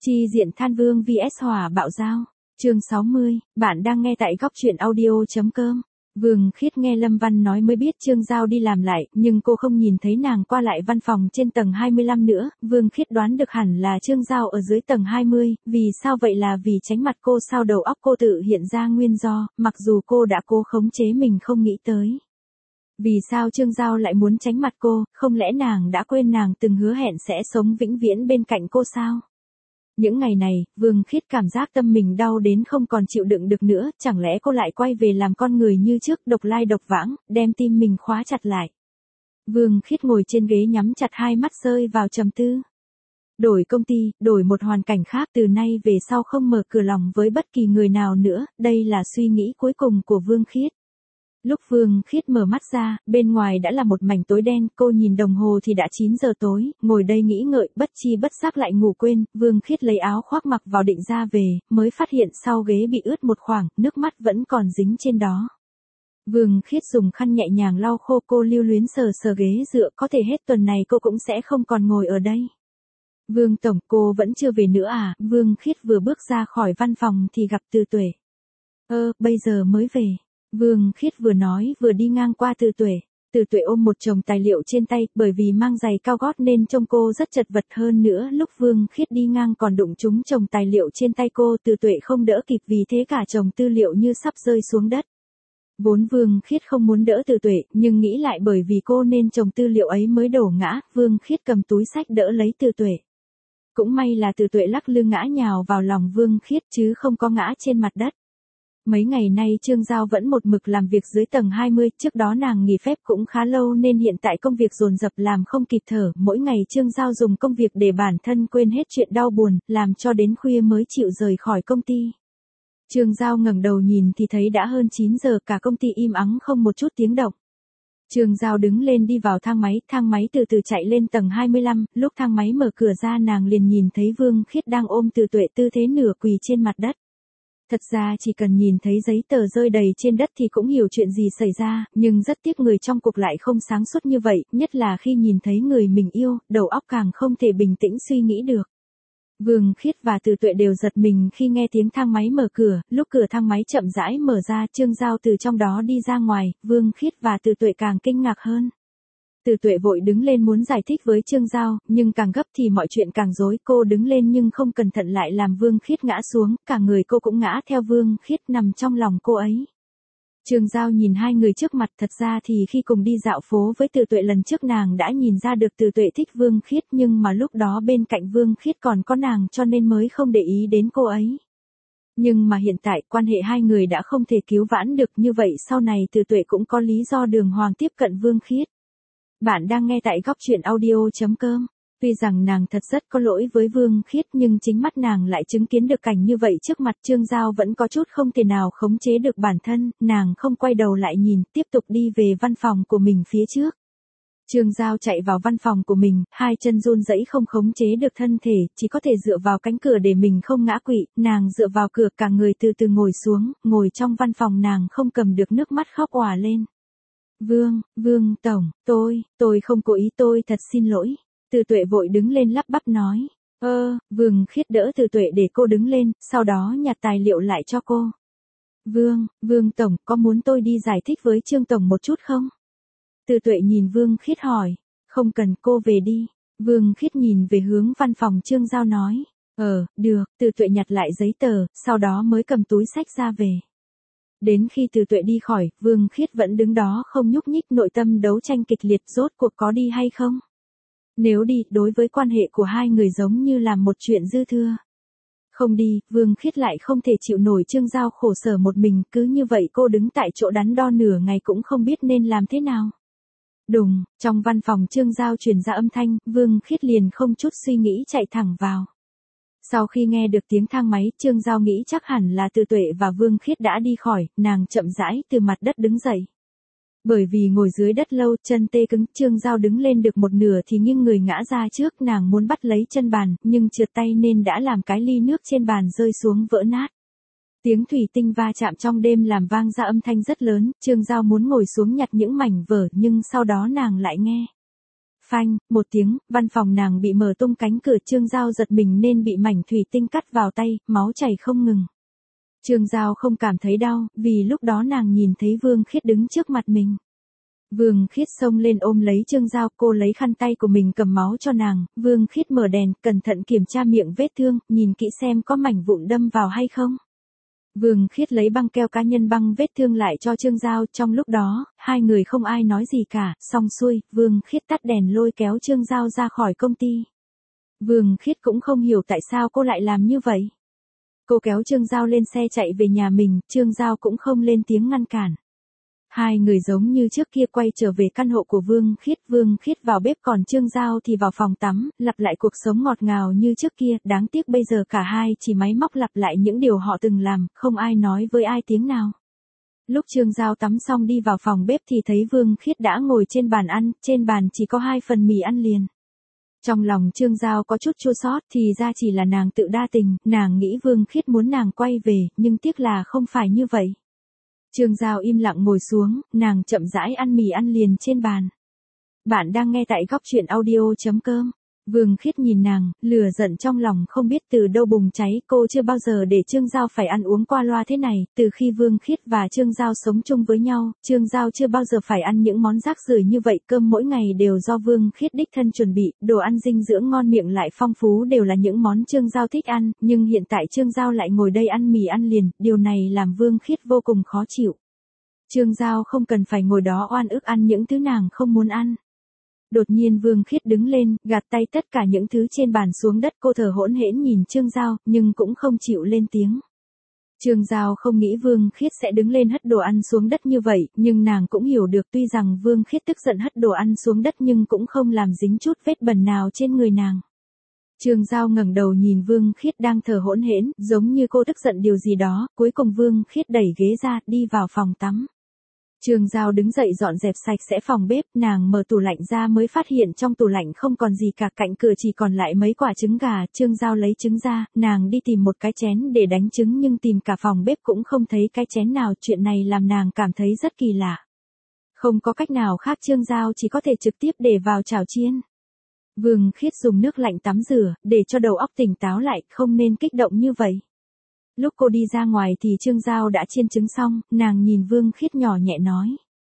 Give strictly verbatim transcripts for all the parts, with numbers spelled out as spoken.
Chi diện Than Vương vs Hỏa Bạo Dao. Chương sáu mươi, bạn đang nghe tại góc truyện audio chấm com. Vương Khiết nghe Lâm Văn nói mới biết Trương Giao đi làm lại, nhưng cô không nhìn thấy nàng qua lại văn phòng trên tầng hai mươi lăm nữa. Vương Khiết đoán được hẳn là Trương Giao ở dưới tầng hai mươi, vì sao vậy là vì tránh mặt cô sao đầu óc cô tự hiện ra nguyên do, mặc dù cô đã cố khống chế mình không nghĩ tới. Vì sao Trương Giao lại muốn tránh mặt cô, không lẽ nàng đã quên nàng từng hứa hẹn sẽ sống vĩnh viễn bên cạnh cô sao? Những ngày này, Vương Khiết cảm giác tâm mình đau đến không còn chịu đựng được nữa, chẳng lẽ cô lại quay về làm con người như trước, độc lai độc vãng, đem tim mình khóa chặt lại. Vương Khiết ngồi trên ghế nhắm chặt hai mắt rơi vào trầm tư. Đổi công ty, đổi một hoàn cảnh khác, từ nay về sau không mở cửa lòng với bất kỳ người nào nữa, đây là suy nghĩ cuối cùng của Vương Khiết. Lúc Vương Khiết mở mắt ra, bên ngoài đã là một mảnh tối đen, cô nhìn đồng hồ thì đã chín giờ tối, ngồi đây nghĩ ngợi, bất chi bất giác lại ngủ quên. Vương Khiết lấy áo khoác mặc vào định ra về, mới phát hiện sau ghế bị ướt một khoảng, nước mắt vẫn còn dính trên đó. Vương Khiết dùng khăn nhẹ nhàng lau khô, cô lưu luyến sờ sờ ghế dựa, có thể hết tuần này cô cũng sẽ không còn ngồi ở đây. Vương Tổng, cô vẫn chưa về nữa à? Vương Khiết vừa bước ra khỏi văn phòng thì gặp Từ Tuệ. Ơ, bây giờ mới về. Vương Khiết vừa nói vừa đi ngang qua Từ Tuệ. Từ Tuệ ôm một chồng tài liệu trên tay, bởi vì mang giày cao gót nên trông cô rất chật vật, hơn nữa lúc Vương Khiết đi ngang còn đụng trúng chồng tài liệu trên tay cô. Từ Tuệ không đỡ kịp, vì thế cả chồng tư liệu như sắp rơi xuống đất. Vốn Vương Khiết không muốn đỡ Từ Tuệ, nhưng nghĩ lại bởi vì cô nên chồng tư liệu ấy mới đổ ngã. Vương Khiết cầm túi xách đỡ lấy Từ Tuệ. Cũng may là Từ Tuệ lắc lư ngã nhào vào lòng Vương Khiết chứ không có ngã trên mặt đất. Mấy ngày nay Trương Giao vẫn một mực làm việc dưới tầng hai mươi, trước đó nàng nghỉ phép cũng khá lâu nên hiện tại công việc dồn dập làm không kịp thở, mỗi ngày Trương Giao dùng công việc để bản thân quên hết chuyện đau buồn, làm cho đến khuya mới chịu rời khỏi công ty. Trương Giao ngẩng đầu nhìn thì thấy đã hơn chín giờ, cả công ty im ắng không một chút tiếng động. Trương Giao đứng lên đi vào thang máy, thang máy từ từ chạy lên tầng hai mươi lăm, lúc thang máy mở cửa ra nàng liền nhìn thấy Vương Khiết đang ôm Từ Tuệ tư thế nửa quỳ trên mặt đất. Thật ra chỉ cần nhìn thấy giấy tờ rơi đầy trên đất thì cũng hiểu chuyện gì xảy ra, nhưng rất tiếc người trong cuộc lại không sáng suốt như vậy, nhất là khi nhìn thấy người mình yêu, đầu óc càng không thể bình tĩnh suy nghĩ được. Vương Khiết và Từ Tuệ đều giật mình khi nghe tiếng thang máy mở cửa, lúc cửa thang máy chậm rãi mở ra, Trương Giao từ trong đó đi ra ngoài, Vương Khiết và Từ Tuệ càng kinh ngạc hơn. Từ Tuệ vội đứng lên muốn giải thích với Trương Giao, nhưng càng gấp thì mọi chuyện càng rối, cô đứng lên nhưng không cẩn thận lại làm Vương Khiết ngã xuống, cả người cô cũng ngã theo Vương Khiết nằm trong lòng cô ấy. Trương Giao nhìn hai người trước mặt, thật ra thì khi cùng đi dạo phố với Từ Tuệ lần trước nàng đã nhìn ra được Từ Tuệ thích Vương Khiết, nhưng mà lúc đó bên cạnh Vương Khiết còn có nàng cho nên mới không để ý đến cô ấy. Nhưng mà hiện tại quan hệ hai người đã không thể cứu vãn được, như vậy sau này Từ Tuệ cũng có lý do đường hoàng tiếp cận Vương Khiết. Bạn đang nghe tại góc truyện audio chấm com. Tuy rằng nàng thật rất có lỗi với Vương Khiết nhưng chính mắt nàng lại chứng kiến được cảnh như vậy trước mặt. Trương Giao vẫn có chút không thể nào khống chế được bản thân, nàng không quay đầu lại nhìn, tiếp tục đi về văn phòng của mình phía trước. Trương Giao chạy vào văn phòng của mình, hai chân run rẩy không khống chế được thân thể, chỉ có thể dựa vào cánh cửa để mình không ngã quỵ. Nàng dựa vào cửa, cả người từ từ ngồi xuống, ngồi trong văn phòng nàng không cầm được nước mắt khóc òa lên. Vương, Vương Tổng, tôi, tôi không cố ý, tôi thật xin lỗi. Từ Tuệ vội đứng lên lắp bắp nói. Ơ, Vương Khiết đỡ Từ Tuệ để cô đứng lên, sau đó nhặt tài liệu lại cho cô. Vương, Vương Tổng, có muốn tôi đi giải thích với Trương Tổng một chút không? Từ Tuệ nhìn Vương Khiết hỏi. Không cần, cô về đi. Vương Khiết nhìn về hướng văn phòng Trương Giao nói. Ờ, được. Từ Tuệ nhặt lại giấy tờ, sau đó mới cầm túi xách ra về. Đến khi Từ Tuệ đi khỏi, Vương Khiết vẫn đứng đó không nhúc nhích, nội tâm đấu tranh kịch liệt, rốt cuộc có đi hay không? Nếu đi, đối với quan hệ của hai người giống như là một chuyện dư thừa. Không đi, Vương Khiết lại không thể chịu nổi Trương Giao khổ sở một mình, cứ như vậy cô đứng tại chỗ đắn đo nửa ngày cũng không biết nên làm thế nào. Đùng, trong văn phòng Trương Giao truyền ra âm thanh, Vương Khiết liền không chút suy nghĩ chạy thẳng vào. Sau khi nghe được tiếng thang máy, Trương Giao nghĩ chắc hẳn là Từ Tuệ và Vương Khiết đã đi khỏi, nàng chậm rãi từ mặt đất đứng dậy. Bởi vì ngồi dưới đất lâu, chân tê cứng, Trương Giao đứng lên được một nửa thì nghiêng người ngã ra trước, nàng muốn bắt lấy chân bàn, nhưng trượt tay nên đã làm cái ly nước trên bàn rơi xuống vỡ nát. Tiếng thủy tinh va chạm trong đêm làm vang ra âm thanh rất lớn, Trương Giao muốn ngồi xuống nhặt những mảnh vỡ nhưng sau đó nàng lại nghe. Phanh, một tiếng, văn phòng nàng bị mở tung cánh cửa, Trương Giao giật mình nên bị mảnh thủy tinh cắt vào tay, máu chảy không ngừng. Trương Giao không cảm thấy đau, vì lúc đó nàng nhìn thấy Vương Khiết đứng trước mặt mình. Vương Khiết xông lên ôm lấy Trương Giao, cô lấy khăn tay của mình cầm máu cho nàng, Vương Khiết mở đèn, cẩn thận kiểm tra miệng vết thương, nhìn kỹ xem có mảnh vụn đâm vào hay không. Vương Khiết lấy băng keo cá nhân băng vết thương lại cho Trương Giao, trong lúc đó, hai người không ai nói gì cả, xong xuôi, Vương Khiết tắt đèn lôi kéo Trương Giao ra khỏi công ty. Vương Khiết cũng không hiểu tại sao cô lại làm như vậy. Cô kéo Trương Giao lên xe chạy về nhà mình, Trương Giao cũng không lên tiếng ngăn cản. Hai người giống như trước kia quay trở về căn hộ của Vương Khiết, Vương Khiết vào bếp còn Trương Giao thì vào phòng tắm, lặp lại cuộc sống ngọt ngào như trước kia, đáng tiếc bây giờ cả hai chỉ máy móc lặp lại những điều họ từng làm, không ai nói với ai tiếng nào. Lúc Trương Giao tắm xong đi vào phòng bếp thì thấy Vương Khiết đã ngồi trên bàn ăn, trên bàn chỉ có hai phần mì ăn liền. Trong lòng Trương Giao có chút chua xót, thì ra chỉ là nàng tự đa tình, nàng nghĩ Vương Khiết muốn nàng quay về, nhưng tiếc là không phải như vậy. Trương Giao im lặng ngồi xuống, nàng chậm rãi ăn mì ăn liền trên bàn. Bạn đang nghe tại góc truyện audio chấm com. Vương Khiết nhìn nàng, lửa giận trong lòng không biết từ đâu bùng cháy, cô chưa bao giờ để Trương Giao phải ăn uống qua loa thế này, từ khi Vương Khiết và Trương Giao sống chung với nhau, Trương Giao chưa bao giờ phải ăn những món rác rưởi như vậy, cơm mỗi ngày đều do Vương Khiết đích thân chuẩn bị, đồ ăn dinh dưỡng ngon miệng lại phong phú đều là những món Trương Giao thích ăn, nhưng hiện tại Trương Giao lại ngồi đây ăn mì ăn liền, điều này làm Vương Khiết vô cùng khó chịu. Trương Giao không cần phải ngồi đó oan ức ăn những thứ nàng không muốn ăn. Đột nhiên Vương Khiết đứng lên, gạt tay tất cả những thứ trên bàn xuống đất, cô thở hổn hển nhìn Trương Giao, nhưng cũng không chịu lên tiếng. Trương Giao không nghĩ Vương Khiết sẽ đứng lên hất đồ ăn xuống đất như vậy, nhưng nàng cũng hiểu được tuy rằng Vương Khiết tức giận hất đồ ăn xuống đất nhưng cũng không làm dính chút vết bẩn nào trên người nàng. Trương Giao ngẩng đầu nhìn Vương Khiết đang thở hổn hển, giống như cô tức giận điều gì đó, cuối cùng Vương Khiết đẩy ghế ra, đi vào phòng tắm. Trương Giao đứng dậy dọn dẹp sạch sẽ phòng bếp, nàng mở tủ lạnh ra mới phát hiện trong tủ lạnh không còn gì cả, cạnh cửa chỉ còn lại mấy quả trứng gà, Trương Giao lấy trứng ra, nàng đi tìm một cái chén để đánh trứng nhưng tìm cả phòng bếp cũng không thấy cái chén nào, chuyện này làm nàng cảm thấy rất kỳ lạ. Không có cách nào khác, Trương Giao chỉ có thể trực tiếp để vào chảo chiên. Vương Khiết dùng nước lạnh tắm rửa, để cho đầu óc tỉnh táo lại, không nên kích động như vậy. Lúc cô đi ra ngoài thì Trương Giao đã chiên trứng xong, nàng nhìn Vương Khiết nhỏ nhẹ nói.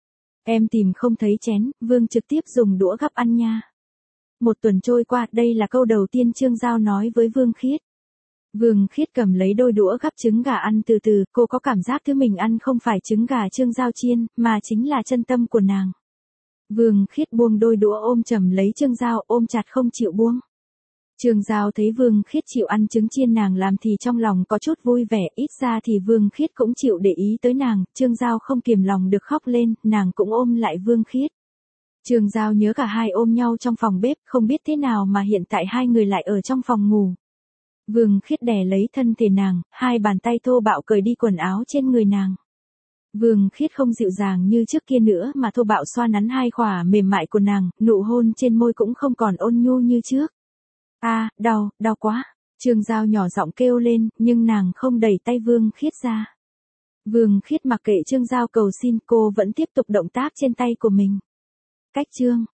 Em tìm không thấy chén, Vương trực tiếp dùng đũa gắp ăn nha. Một tuần trôi qua, đây là câu đầu tiên Trương Giao nói với Vương Khiết. Vương Khiết cầm lấy đôi đũa gắp trứng gà ăn từ từ, cô có cảm giác thứ mình ăn không phải trứng gà Trương Giao chiên, mà chính là chân tâm của nàng. Vương Khiết buông đôi đũa ôm chầm lấy Trương Giao, ôm chặt không chịu buông. Trương Giao thấy Vương Khiết chịu ăn trứng chiên nàng làm thì trong lòng có chút vui vẻ, ít ra thì Vương Khiết cũng chịu để ý tới nàng, Trương Giao không kiềm lòng được khóc lên, nàng cũng ôm lại Vương Khiết. Trương Giao nhớ cả hai ôm nhau trong phòng bếp, không biết thế nào mà hiện tại hai người lại ở trong phòng ngủ. Vương Khiết đè lấy thân thể nàng, hai bàn tay thô bạo cởi đi quần áo trên người nàng. Vương Khiết không dịu dàng như trước kia nữa mà thô bạo xoa nắn hai khỏa mềm mại của nàng, nụ hôn trên môi cũng không còn ôn nhu như trước. A, à, đau, đau quá. Trương Giao nhỏ giọng kêu lên, nhưng nàng không đẩy tay Vương Khiết ra. Vương Khiết mặc kệ Trương Giao cầu xin, cô vẫn tiếp tục động tác trên tay của mình. Cách chương